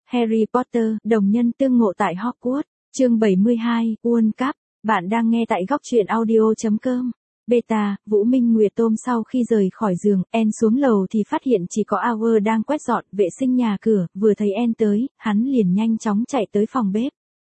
Harry Potter, đồng nhân tương ngộ tại Hogwarts, chương 72, World Cup. Bạn đang nghe tại góc truyện audio.com. Beta, Vũ Minh Nguyệt Tôm sau khi rời khỏi giường, En xuống lầu thì phát hiện chỉ có Howard đang quét dọn, vệ sinh nhà cửa, vừa thấy En tới, hắn liền nhanh chóng chạy tới phòng bếp.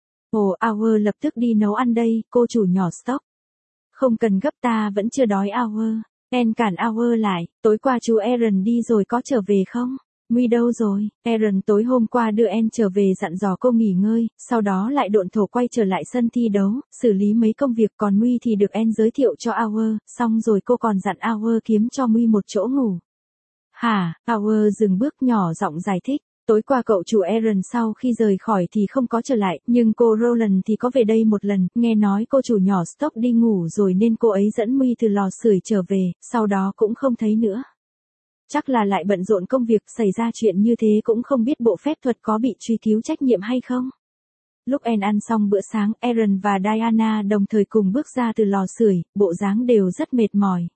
Ồ, Howard lập tức đi nấu ăn đây, cô chủ nhỏ Stock. Không cần gấp, ta vẫn chưa đói Howard. En cản Howard lại, tối qua chú Aaron đi rồi có trở về không? Nguy đâu rồi? Aaron tối hôm qua đưa En trở về dặn dò cô nghỉ ngơi, sau đó lại độn thổ quay trở lại sân thi đấu, xử lý mấy công việc, còn Nguy thì được En giới thiệu cho Howard, xong rồi cô còn dặn Howard kiếm cho Nguy một chỗ ngủ. Hả? Howard dừng bước nhỏ giọng giải thích. Tối qua cậu chủ Aaron sau khi rời khỏi thì không có trở lại, nhưng cô Roland thì có về đây một lần, nghe nói cô chủ nhỏ Stock đi ngủ rồi nên cô ấy dẫn Nguy từ lò sưởi trở về, sau đó cũng không thấy nữa. Chắc là lại bận rộn công việc, xảy ra chuyện như thế cũng không biết bộ phép thuật có bị truy cứu trách nhiệm hay không. Lúc En ăn xong bữa sáng, Aaron và Diana đồng thời cùng bước ra từ lò sưởi, bộ dáng đều rất mệt mỏi.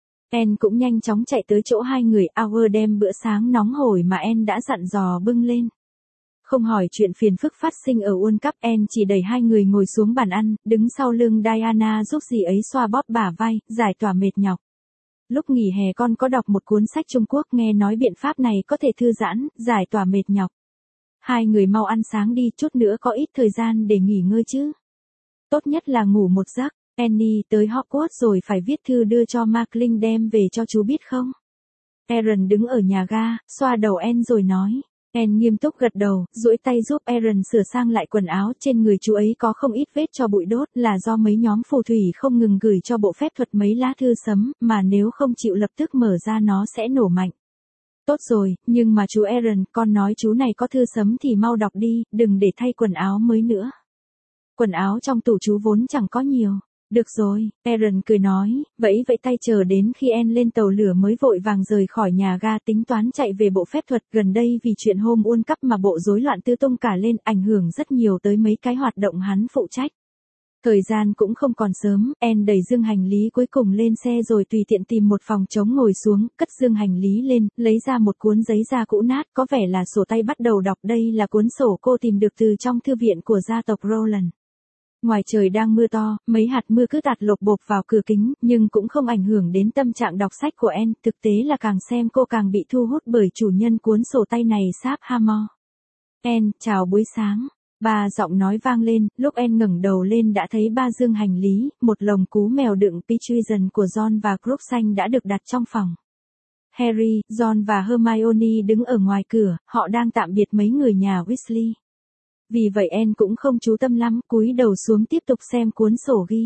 En cũng nhanh chóng chạy tới chỗ hai người, Howard đem bữa sáng nóng hổi mà En đã dặn dò bưng lên. Không hỏi chuyện phiền phức phát sinh ở World Cup, En chỉ đẩy hai người ngồi xuống bàn ăn, đứng sau lưng Diana giúp dì ấy xoa bóp bả vai, giải tỏa mệt nhọc. Lúc nghỉ hè con có đọc một cuốn sách Trung Quốc, nghe nói biện pháp này có thể thư giãn, giải tỏa mệt nhọc. Hai người mau ăn sáng đi, chút nữa có ít thời gian để nghỉ ngơi chứ. Tốt nhất là ngủ một giấc. Annie tới Hogwarts rồi phải viết thư đưa cho Markling đem về cho chú biết không? Aaron đứng ở nhà ga, xoa đầu En rồi nói. En nghiêm túc gật đầu, duỗi tay giúp Aaron sửa sang lại quần áo, trên người chú ấy có không ít vết cho bụi đốt, là do mấy nhóm phù thủy không ngừng gửi cho bộ phép thuật mấy lá thư sấm, mà nếu không chịu lập tức mở ra nó sẽ nổ mạnh. Tốt rồi, nhưng mà chú Aaron, con nói chú này có thư sấm thì mau đọc đi, đừng để thay quần áo mới nữa. Quần áo trong tủ chú vốn chẳng có nhiều. Được rồi, Aaron cười nói, vẫy tay chờ đến khi En lên tàu lửa mới vội vàng rời khỏi nhà ga, tính toán chạy về bộ phép thuật. Gần đây vì chuyện hôm World Cup mà bộ rối loạn tứ tung cả lên, ảnh hưởng rất nhiều tới mấy cái hoạt động hắn phụ trách. Thời gian cũng không còn sớm, En đẩy dương hành lý cuối cùng lên xe rồi tùy tiện tìm một phòng trống ngồi xuống, cất dương hành lý lên, lấy ra một cuốn giấy da cũ nát, có vẻ là sổ tay, bắt đầu đọc. Đây là cuốn sổ cô tìm được từ trong thư viện của gia tộc Roland. Ngoài trời đang mưa to, mấy hạt mưa cứ tạt lộp bộp vào cửa kính, nhưng cũng không ảnh hưởng đến tâm trạng đọc sách của En, thực tế là càng xem cô càng bị thu hút bởi chủ nhân cuốn sổ tay này, Sap Hammer. En, chào buổi sáng. Ba giọng nói vang lên, lúc En ngẩng đầu lên đã thấy ba dương hành lý, một lồng cú mèo đựng Pigeon của Ron và Crookshanks đã được đặt trong phòng. Harry, Ron và Hermione đứng ở ngoài cửa, họ đang tạm biệt mấy người nhà Weasley. Vì vậy En cũng không chú tâm lắm, cúi đầu xuống tiếp tục xem cuốn sổ ghi.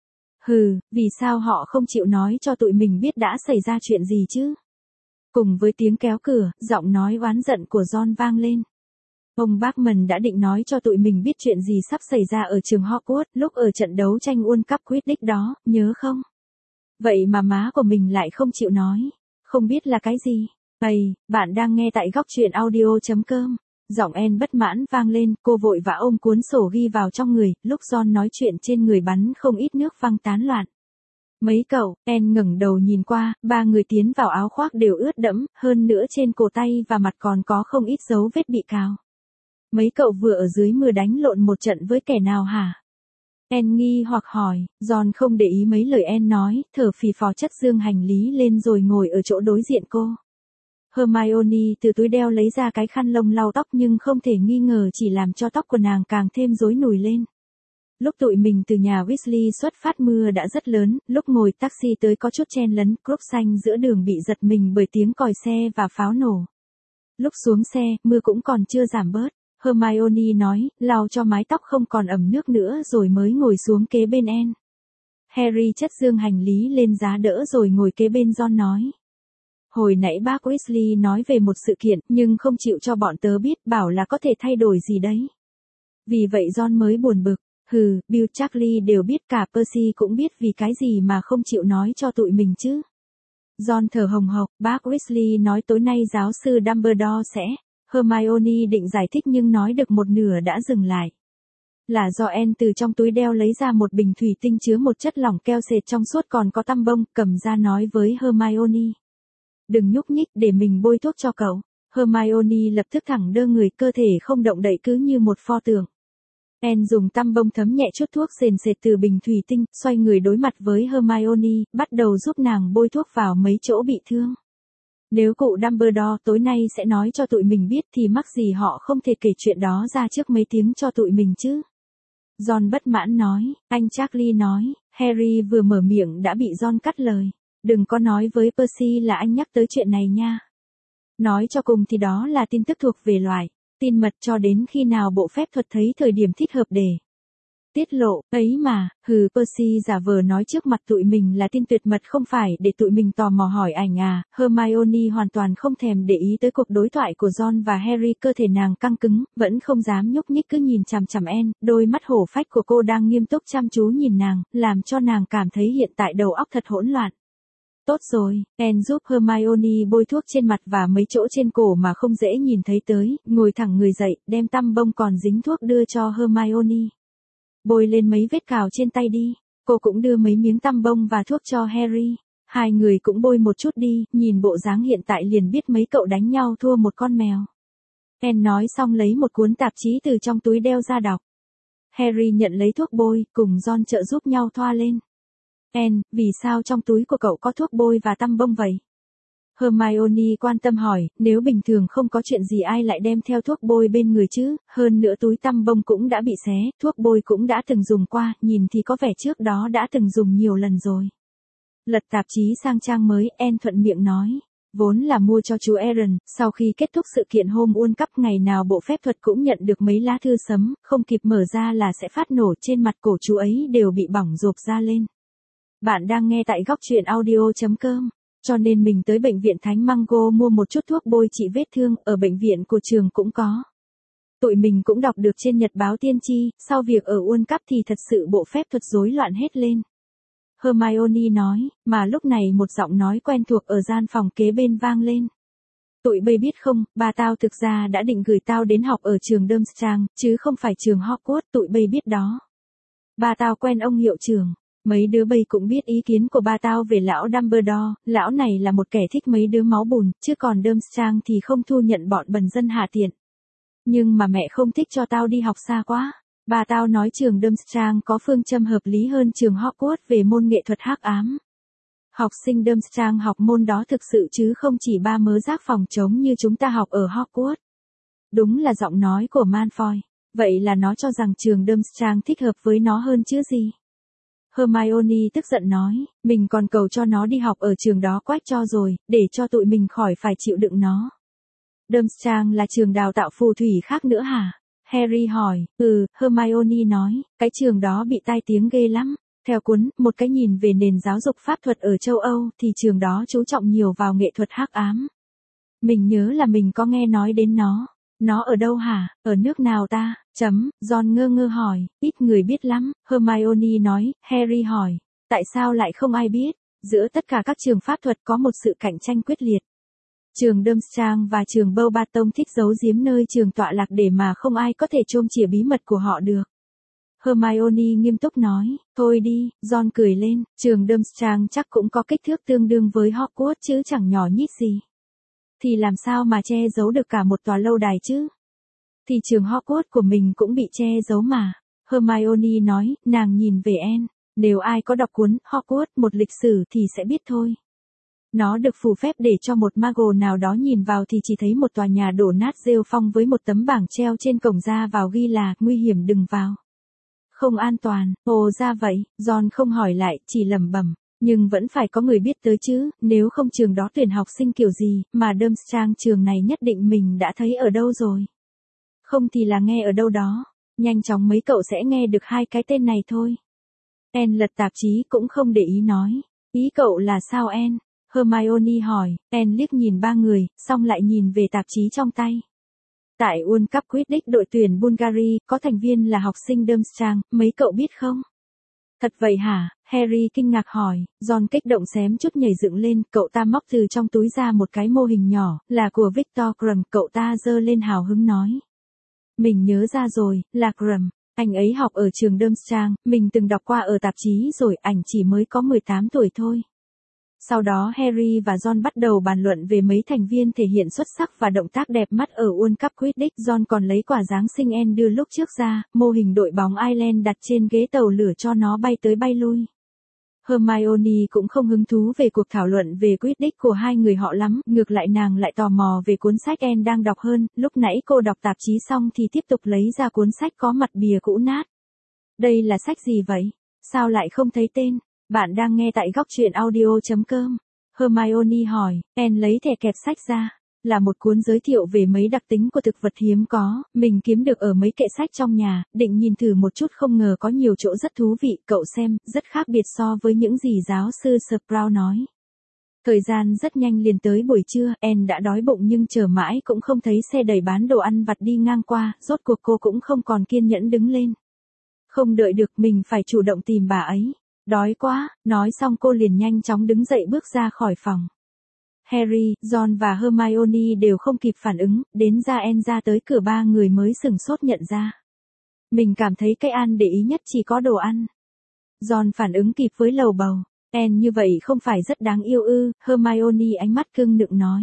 Vì sao họ không chịu nói cho tụi mình biết đã xảy ra chuyện gì chứ? Cùng với tiếng kéo cửa, giọng nói oán giận của Ron vang lên. Ông Bachman đã định nói cho tụi mình biết chuyện gì sắp xảy ra ở trường Hogwarts, lúc ở trận đấu tranh World Cup Quidditch đó, nhớ không? Vậy mà má của mình lại không chịu nói. Không biết là cái gì? Bạn đang nghe tại góc truyện audio.com. Giọng En bất mãn vang lên, cô vội vã ôm cuốn sổ ghi vào trong người, lúc Ron nói chuyện trên người bắn không ít nước văng tán loạn. Mấy cậu, En ngẩng đầu nhìn qua, ba người tiến vào áo khoác đều ướt đẫm, hơn nữa trên cổ tay và mặt còn có không ít dấu vết bị cào. Mấy cậu vừa ở dưới mưa đánh lộn một trận với kẻ nào hả? En nghi hoặc hỏi, Ron không để ý mấy lời En nói, thở phì phò chất dương hành lý lên rồi ngồi ở chỗ đối diện cô. Hermione từ túi đeo lấy ra cái khăn lông lau tóc, nhưng không thể nghi ngờ chỉ làm cho tóc của nàng càng thêm rối nùi lên. Lúc tụi mình từ nhà Weasley xuất phát mưa đã rất lớn, lúc ngồi taxi tới có chút chen lấn, Crookshanks giữa đường bị giật mình bởi tiếng còi xe và pháo nổ. Lúc xuống xe, mưa cũng còn chưa giảm bớt. Hermione nói, lau cho mái tóc không còn ẩm nước nữa rồi mới ngồi xuống kế bên En. Harry chất dương hành lý lên giá đỡ rồi ngồi kế bên Ron nói. Hồi nãy bác Weasley nói về một sự kiện, nhưng không chịu cho bọn tớ biết, bảo là có thể thay đổi gì đấy. Vì vậy Ron mới buồn bực. Bill, Charlie đều biết, cả Percy cũng biết, vì cái gì mà không chịu nói cho tụi mình chứ. Ron thở hồng hộc, bác Weasley nói tối nay giáo sư Dumbledore sẽ. Hermione định giải thích nhưng nói được một nửa đã dừng lại. Là do En từ trong túi đeo lấy ra một bình thủy tinh chứa một chất lỏng keo sệt trong suốt còn có tăm bông, cầm ra nói với Hermione. Đừng nhúc nhích, để mình bôi thuốc cho cậu. Hermione lập tức thẳng đơ người, cơ thể không động đậy cứ như một pho tượng. Anne dùng tăm bông thấm nhẹ chút thuốc sền sệt từ bình thủy tinh, xoay người đối mặt với Hermione, bắt đầu giúp nàng bôi thuốc vào mấy chỗ bị thương. Nếu cụ Dumbledore tối nay sẽ nói cho tụi mình biết thì mắc gì họ không thể kể chuyện đó ra trước mấy tiếng cho tụi mình chứ. Ron bất mãn nói, anh Charlie nói, Harry vừa mở miệng đã bị Ron cắt lời. Đừng có nói với Percy là anh nhắc tới chuyện này nha. Nói cho cùng thì đó là tin tức thuộc về loại tin mật, cho đến khi nào bộ phép thuật thấy thời điểm thích hợp để tiết lộ, ấy mà. Percy giả vờ nói trước mặt tụi mình là tin tuyệt mật không phải để tụi mình tò mò hỏi ảnh à. Hermione hoàn toàn không thèm để ý tới cuộc đối thoại của Ron và Harry, cơ thể nàng căng cứng, vẫn không dám nhúc nhích, cứ nhìn chằm chằm Anne, đôi mắt hổ phách của cô đang nghiêm túc chăm chú nhìn nàng, làm cho nàng cảm thấy hiện tại đầu óc thật hỗn loạn. Tốt rồi, Anne giúp Hermione bôi thuốc trên mặt và mấy chỗ trên cổ mà không dễ nhìn thấy tới, ngồi thẳng người dậy, đem tăm bông còn dính thuốc đưa cho Hermione. Bôi lên mấy vết cào trên tay đi. Cô cũng đưa mấy miếng tăm bông và thuốc cho Harry. Hai người cũng bôi một chút đi, nhìn bộ dáng hiện tại liền biết mấy cậu đánh nhau thua một con mèo. Anne nói xong lấy một cuốn tạp chí từ trong túi đeo ra đọc. Harry nhận lấy thuốc bôi, cùng Ron trợ giúp nhau thoa lên. Anne, vì sao trong túi của cậu có thuốc bôi và tăm bông vậy? Hermione quan tâm hỏi, nếu bình thường không có chuyện gì ai lại đem theo thuốc bôi bên người chứ, hơn nữa túi tăm bông cũng đã bị xé, thuốc bôi cũng đã từng dùng qua, nhìn thì có vẻ trước đó đã từng dùng nhiều lần rồi. Lật tạp chí sang trang mới, Anne thuận miệng nói, vốn là mua cho chú Aaron, sau khi kết thúc sự kiện hôm World Cup ngày nào bộ phép thuật cũng nhận được mấy lá thư sấm, không kịp mở ra là sẽ phát nổ, trên mặt cổ chú ấy đều bị bỏng rộp ra lên. Bạn đang nghe tại góc truyện audio.com. Cho nên mình tới bệnh viện Thánh Mango mua một chút thuốc bôi trị vết thương, ở bệnh viện của trường cũng có. Tụi mình cũng đọc được trên nhật báo tiên tri, sau việc ở World Cup thì thật sự bộ phép thuật rối loạn hết lên. Hermione nói, mà lúc này một giọng nói quen thuộc ở gian phòng kế bên vang lên. Tụi bay biết không, ba tao thực ra đã định gửi tao đến học ở trường Durmstrang, chứ không phải trường Hogwarts, tụi bay biết đó. Ba tao quen ông hiệu trưởng. Mấy đứa bay cũng biết ý kiến của ba tao về lão Dumbledore, lão này là một kẻ thích mấy đứa máu bùn, chứ còn Durmstrang thì không thu nhận bọn bần dân hạ tiện. Nhưng mà mẹ không thích cho tao đi học xa quá. Ba tao nói trường Durmstrang có phương châm hợp lý hơn trường Hogwarts về môn nghệ thuật hắc ám. Học sinh Durmstrang học môn đó thực sự chứ không chỉ ba mớ rác phòng trống như chúng ta học ở Hogwarts. Đúng là giọng nói của Malfoy. Vậy là nó cho rằng trường Durmstrang thích hợp với nó hơn chứ gì. Hermione tức giận nói, mình còn cầu cho nó đi học ở trường đó quách cho rồi, để cho tụi mình khỏi phải chịu đựng nó. Durmstrang là trường đào tạo phù thủy khác nữa hả? Harry hỏi, Hermione nói, cái trường đó bị tai tiếng ghê lắm. Theo cuốn, một cái nhìn về nền giáo dục pháp thuật ở châu Âu thì trường đó chú trọng nhiều vào nghệ thuật hắc ám. Mình nhớ là mình có nghe nói đến nó. Nó ở đâu hả? Ở nước nào ta? Ron ngơ ngơ hỏi, ít người biết lắm. Hermione nói, Harry hỏi, tại sao lại không ai biết? Giữa tất cả các trường pháp thuật có một sự cạnh tranh quyết liệt. Trường Durmstrang và trường Beauxbaton thích giấu giếm nơi trường tọa lạc để mà không ai có thể chôm chìa bí mật của họ được. Hermione nghiêm túc nói, thôi đi, Ron cười lên, trường Durmstrang chắc cũng có kích thước tương đương với Hogwarts chứ chẳng nhỏ nhít gì. Thì làm sao mà che giấu được cả một tòa lâu đài chứ? Thì trường Hogwarts của mình cũng bị che giấu mà. Hermione nói, nàng nhìn về Anne, nếu ai có đọc cuốn Hogwarts một lịch sử thì sẽ biết thôi. Nó được phù phép để cho một mago nào đó nhìn vào thì chỉ thấy một tòa nhà đổ nát rêu phong với một tấm bảng treo trên cổng ra vào ghi là, nguy hiểm đừng vào. Không an toàn, ồ ra vậy, Ron không hỏi lại, chỉ lẩm bẩm. Nhưng vẫn phải có người biết tới chứ, nếu không trường đó tuyển học sinh kiểu gì, mà Durmstrang trường này nhất định mình đã thấy ở đâu rồi. Không thì là nghe ở đâu đó, nhanh chóng mấy cậu sẽ nghe được hai cái tên này thôi. Anne lật tạp chí cũng không để ý nói, ý cậu là sao Anne? Hermione hỏi, Anne liếc nhìn ba người, xong lại nhìn về tạp chí trong tay. Tại World Cup Quidditch đội tuyển Bulgaria, có thành viên là học sinh Durmstrang, mấy cậu biết không? Thật vậy hả? Harry kinh ngạc hỏi, Ron kích động xém chút nhảy dựng lên, cậu ta móc từ trong túi ra một cái mô hình nhỏ, là của Victor Krum, cậu ta giơ lên hào hứng nói. Mình nhớ ra rồi, là Krum, anh ấy học ở trường Durmstrang, mình từng đọc qua ở tạp chí rồi, ảnh chỉ mới có 18 tuổi thôi. Sau đó Harry và Ron bắt đầu bàn luận về mấy thành viên thể hiện xuất sắc và động tác đẹp mắt ở World Cup Quidditch. Ron còn lấy quả Giáng sinh Anne đưa lúc trước ra, mô hình đội bóng Ireland đặt trên ghế tàu lửa cho nó bay tới bay lui. Hermione cũng không hứng thú về cuộc thảo luận về Quidditch của hai người họ lắm, ngược lại nàng lại tò mò về cuốn sách Anne đang đọc hơn. Lúc nãy cô đọc tạp chí xong thì tiếp tục lấy ra cuốn sách có mặt bìa cũ nát. Đây là sách gì vậy? Sao lại không thấy tên? Bạn đang nghe tại góc truyện audio.com. Hermione hỏi. Anne lấy thẻ kẹp sách ra. Là một cuốn giới thiệu về mấy đặc tính của thực vật hiếm có, mình kiếm được ở mấy kệ sách trong nhà, định nhìn thử một chút không ngờ có nhiều chỗ rất thú vị, cậu xem, rất khác biệt so với những gì giáo sư Sprout nói. Thời gian rất nhanh liền tới buổi trưa, Anne đã đói bụng nhưng chờ mãi cũng không thấy xe đẩy bán đồ ăn vặt đi ngang qua, rốt cuộc cô cũng không còn kiên nhẫn đứng lên. Không đợi được mình phải chủ động tìm bà ấy. Đói quá, nói xong cô liền nhanh chóng đứng dậy bước ra khỏi phòng. Harry, Ron và Hermione đều không kịp phản ứng, đến ra Anne ra tới cửa ba người mới sửng sốt nhận ra. Mình cảm thấy cái Anne để ý nhất chỉ có đồ ăn. Ron phản ứng kịp với lầu bầu. Anne như vậy không phải rất đáng yêu ư? Hermione ánh mắt cưng nựng nói.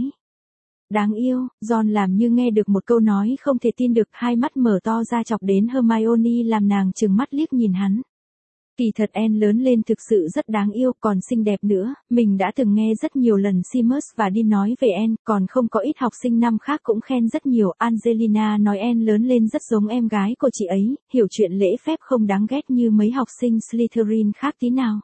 Đáng yêu, Ron làm như nghe được một câu nói không thể tin được, hai mắt mở to ra chọc đến Hermione làm nàng trừng mắt liếc nhìn hắn. Kỳ thật Anne lớn lên thực sự rất đáng yêu, còn xinh đẹp nữa, mình đã từng nghe rất nhiều lần Seamus và Dean nói về Anne, còn không có ít học sinh năm khác cũng khen rất nhiều. Angelina nói Anne lớn lên rất giống em gái của chị ấy, hiểu chuyện lễ phép không đáng ghét như mấy học sinh Slytherin khác tí nào.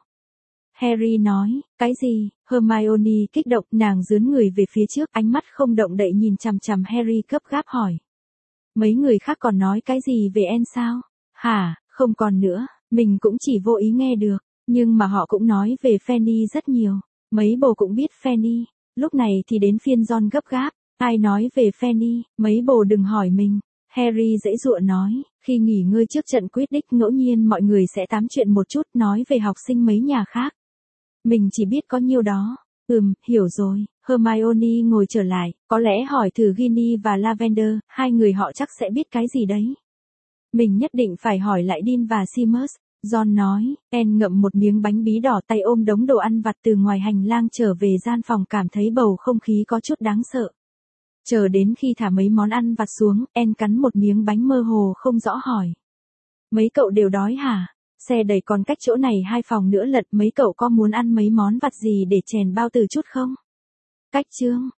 Harry nói, cái gì? Hermione kích động, nàng dướn người về phía trước, ánh mắt không động đậy nhìn chằm chằm Harry gấp gáp hỏi. Mấy người khác còn nói cái gì về Anne sao? Hả, không còn nữa. Mình cũng chỉ vô ý nghe được, nhưng mà họ cũng nói về Fanny rất nhiều. Mấy bồ cũng biết Fanny. Lúc này thì đến phiên Ron gấp gáp. Ai nói về Fanny, mấy bồ đừng hỏi mình. Harry giãy giụa nói, khi nghỉ ngơi trước trận Quidditch ngẫu nhiên mọi người sẽ tám chuyện một chút nói về học sinh mấy nhà khác. Mình chỉ biết có nhiêu đó. Hiểu rồi. Hermione ngồi trở lại, có lẽ hỏi thử Ginny và Lavender, hai người họ chắc sẽ biết cái gì đấy. Mình nhất định phải hỏi lại Dean và Seamus. Ron nói. Anne ngậm một miếng bánh bí đỏ, tay ôm đống đồ ăn vặt từ ngoài hành lang trở về gian phòng, cảm thấy bầu không khí có chút đáng sợ. Chờ đến khi thả mấy món ăn vặt xuống, Anne cắn một miếng bánh mơ hồ không rõ hỏi. Mấy cậu đều đói hả? Xe đẩy còn cách chỗ này 2 phòng nữa lận, mấy cậu có muốn ăn mấy món vặt gì để chèn bao từ chút không? Cách chương.